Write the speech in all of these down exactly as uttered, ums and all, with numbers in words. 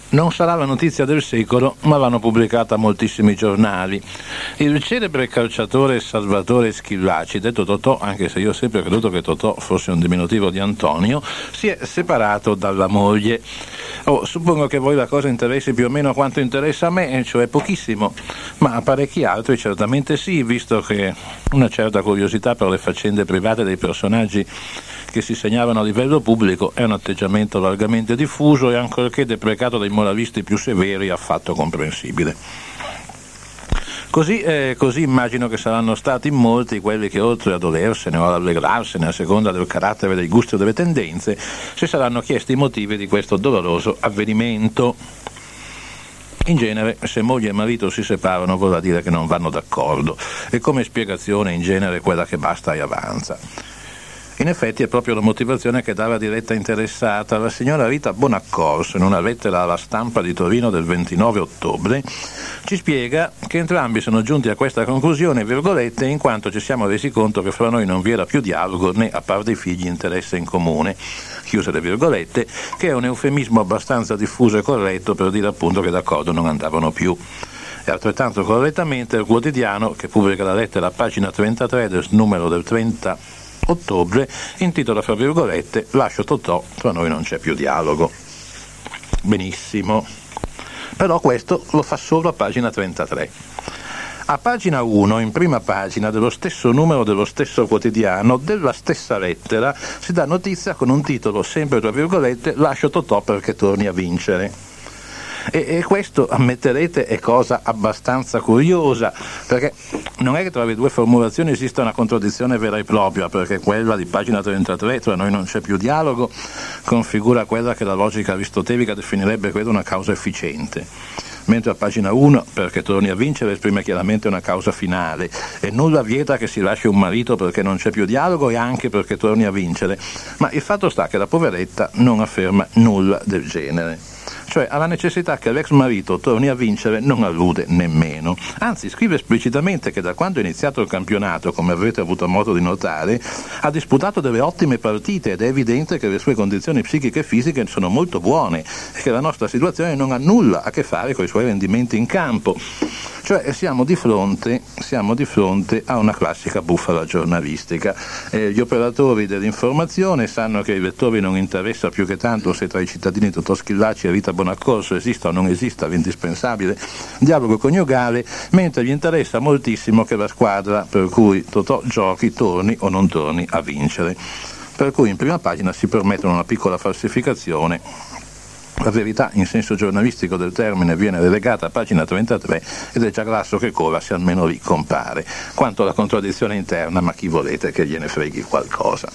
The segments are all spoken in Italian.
Non sarà la notizia del secolo, ma l'hanno pubblicata moltissimi giornali. Il celebre calciatore Salvatore Schillaci, detto Totò, anche se io ho sempre creduto che Totò fosse un diminutivo di Antonio, si è separato dalla moglie. Oh, suppongo che a voi la cosa interessi più o meno quanto interessa a me, cioè pochissimo, ma a parecchi altri certamente sì, visto che una certa curiosità per le faccende private dei personaggi che si segnavano a livello pubblico è un atteggiamento largamente diffuso e ancorché deprecato dai moralisti più severi affatto comprensibile. Così, eh, così immagino che saranno stati molti quelli che oltre a dolersene o ad allegrarsene a seconda del carattere, dei gusti o delle tendenze si saranno chiesti i motivi di questo doloroso avvenimento. In genere, se moglie e marito si separano vorrà dire che non vanno d'accordo e come spiegazione in genere quella che basta e avanza. In effetti è proprio la motivazione che dava diretta interessata. La signora Rita Bonaccorso, in una lettera alla Stampa di Torino del ventinove ottobre, ci spiega che entrambi sono giunti a questa conclusione, virgolette, in quanto ci siamo resi conto che fra noi non vi era più dialogo né, a parte i figli, interesse in comune, chiuse le virgolette, che è un eufemismo abbastanza diffuso e corretto per dire appunto che d'accordo non andavano più. E altrettanto correttamente il quotidiano, che pubblica la lettera a pagina trentatré del numero del trenta ottobre, intitola fra virgolette "Lascio Totò, tra noi non c'è più dialogo". Benissimo, però questo lo fa solo a pagina trentatré. A pagina uno, in prima pagina dello stesso numero dello stesso quotidiano, della stessa lettera, si dà notizia con un titolo sempre tra virgolette "Lascio Totò perché torni a vincere". E, e questo, ammetterete, è cosa abbastanza curiosa, perché non è che tra le due formulazioni esista una contraddizione vera e propria, perché quella di pagina trentatré, tra noi non c'è più dialogo, configura quella che la logica aristotelica definirebbe credo una causa efficiente, mentre a pagina uno, perché torni a vincere, esprime chiaramente una causa finale, e nulla vieta che si lasci un marito perché non c'è più dialogo e anche perché torni a vincere, ma il fatto sta che la poveretta non afferma nulla del genere. Cioè alla necessità che l'ex marito torni a vincere non allude nemmeno, anzi scrive esplicitamente che da quando è iniziato il campionato, come avrete avuto modo di notare, ha disputato delle ottime partite ed è evidente che le sue condizioni psichiche e fisiche sono molto buone e che la nostra situazione non ha nulla a che fare con i suoi rendimenti in campo. Cioè siamo di fronte, siamo di fronte a una classica bufala giornalistica. Eh, gli operatori dell'informazione sanno che ai lettori non interessa più che tanto se tra i cittadini Totò Schillaci e Rita Bonaccorso esista o non esista l'indispensabile dialogo coniugale, mentre gli interessa moltissimo che la squadra per cui Totò giochi torni o non torni a vincere. Per cui in prima pagina si permettono una piccola falsificazione. La verità in senso giornalistico del termine viene relegata a pagina trentatré ed è già grasso che corra se almeno lì compare. Quanto alla contraddizione interna, ma chi volete che gliene freghi qualcosa.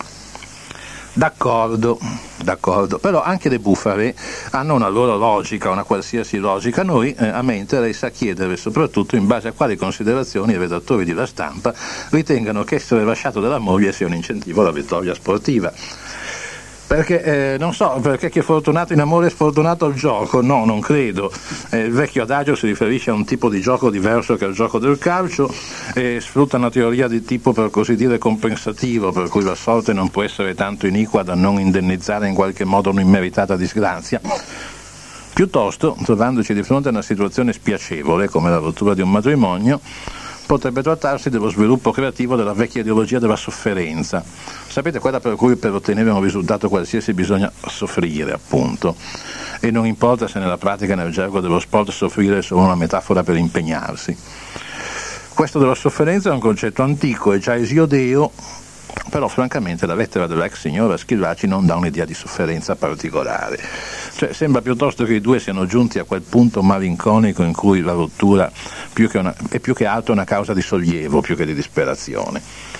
D'accordo, d'accordo, però anche le bufale hanno una loro logica, una qualsiasi logica. Noi, eh, a me interessa chiedere soprattutto in base a quali considerazioni i redattori di La Stampa ritengano che essere lasciato dalla moglie sia un incentivo alla vittoria sportiva. Perché, eh, non so, perché chi è fortunato in amore è sfortunato al gioco? No, non credo. Eh, il vecchio adagio si riferisce a un tipo di gioco diverso che il gioco del calcio e sfrutta una teoria di tipo per così dire compensativo, per cui la sorte non può essere tanto iniqua da non indennizzare in qualche modo un'immeritata disgrazia. Piuttosto, trovandoci di fronte a una situazione spiacevole come la rottura di un matrimonio, potrebbe trattarsi dello sviluppo creativo della vecchia ideologia della sofferenza. Sapete, quella per cui per ottenere un risultato qualsiasi bisogna soffrire, appunto. E non importa se nella pratica e nel gergo dello sport soffrire è solo una metafora per impegnarsi. Questo della sofferenza è un concetto antico e già esiodeo, però francamente la lettera dell'ex signora Schillaci non dà un'idea di sofferenza particolare. Cioè sembra piuttosto che i due siano giunti a quel punto malinconico in cui la rottura più che una, è più che altro una causa di sollievo più che di disperazione.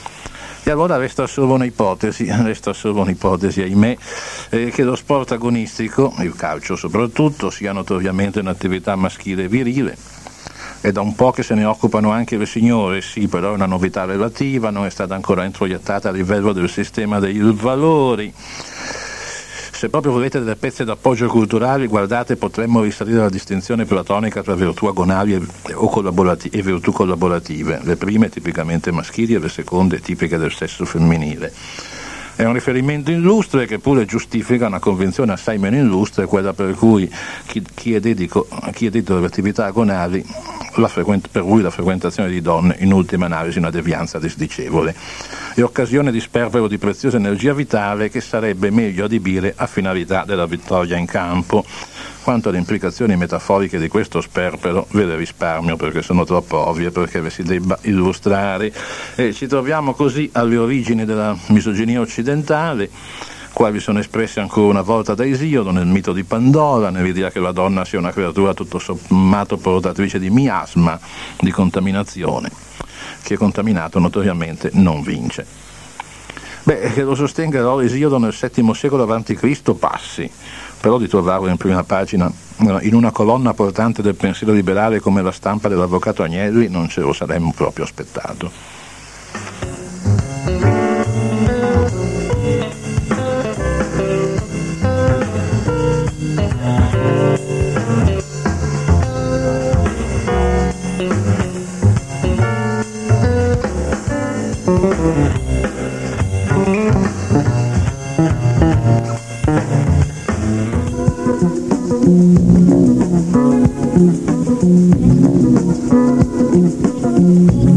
E allora resta solo un'ipotesi, resta solo un'ipotesi, ahimè, eh, che lo sport agonistico, il calcio soprattutto, sia notoriamente un'attività maschile e virile. È da un po' che se ne occupano anche le signore, sì, però è una novità relativa, non è stata ancora introiettata a livello del sistema dei valori. Se proprio volete delle pezze d'appoggio culturali, guardate, potremmo risalire alla distinzione platonica tra virtù agonali e, o collaborati- e virtù collaborative, le prime tipicamente maschili e le seconde tipiche del sesso femminile. È un riferimento illustre che pure giustifica una convinzione assai meno illustre, quella per cui chi, chi è dedico, chi è dedito alle attività agonali, la frequent- per cui la frequentazione di donne in ultima analisi è una devianza disdicevole e occasione di sperpero di preziosa energia vitale che sarebbe meglio adibire a finalità della vittoria in campo. Quanto alle implicazioni metaforiche di questo sperpero ve le risparmio perché sono troppo ovvie perché ve si debba illustrare. E ci troviamo così alle origini della misoginia occidentale, quali sono espresse ancora una volta da Esiodo nel mito di Pandora, nell'idea che la donna sia una creatura tutto sommato portatrice di miasma, di contaminazione. Chi è contaminato notoriamente non vince. Beh, che lo sostenga Esiodo nel settimo secolo avanti Cristo passi, però di trovarlo in prima pagina in una colonna portante del pensiero liberale come la stampa dell'avvocato Agnelli non ce lo saremmo proprio aspettato. Thank you.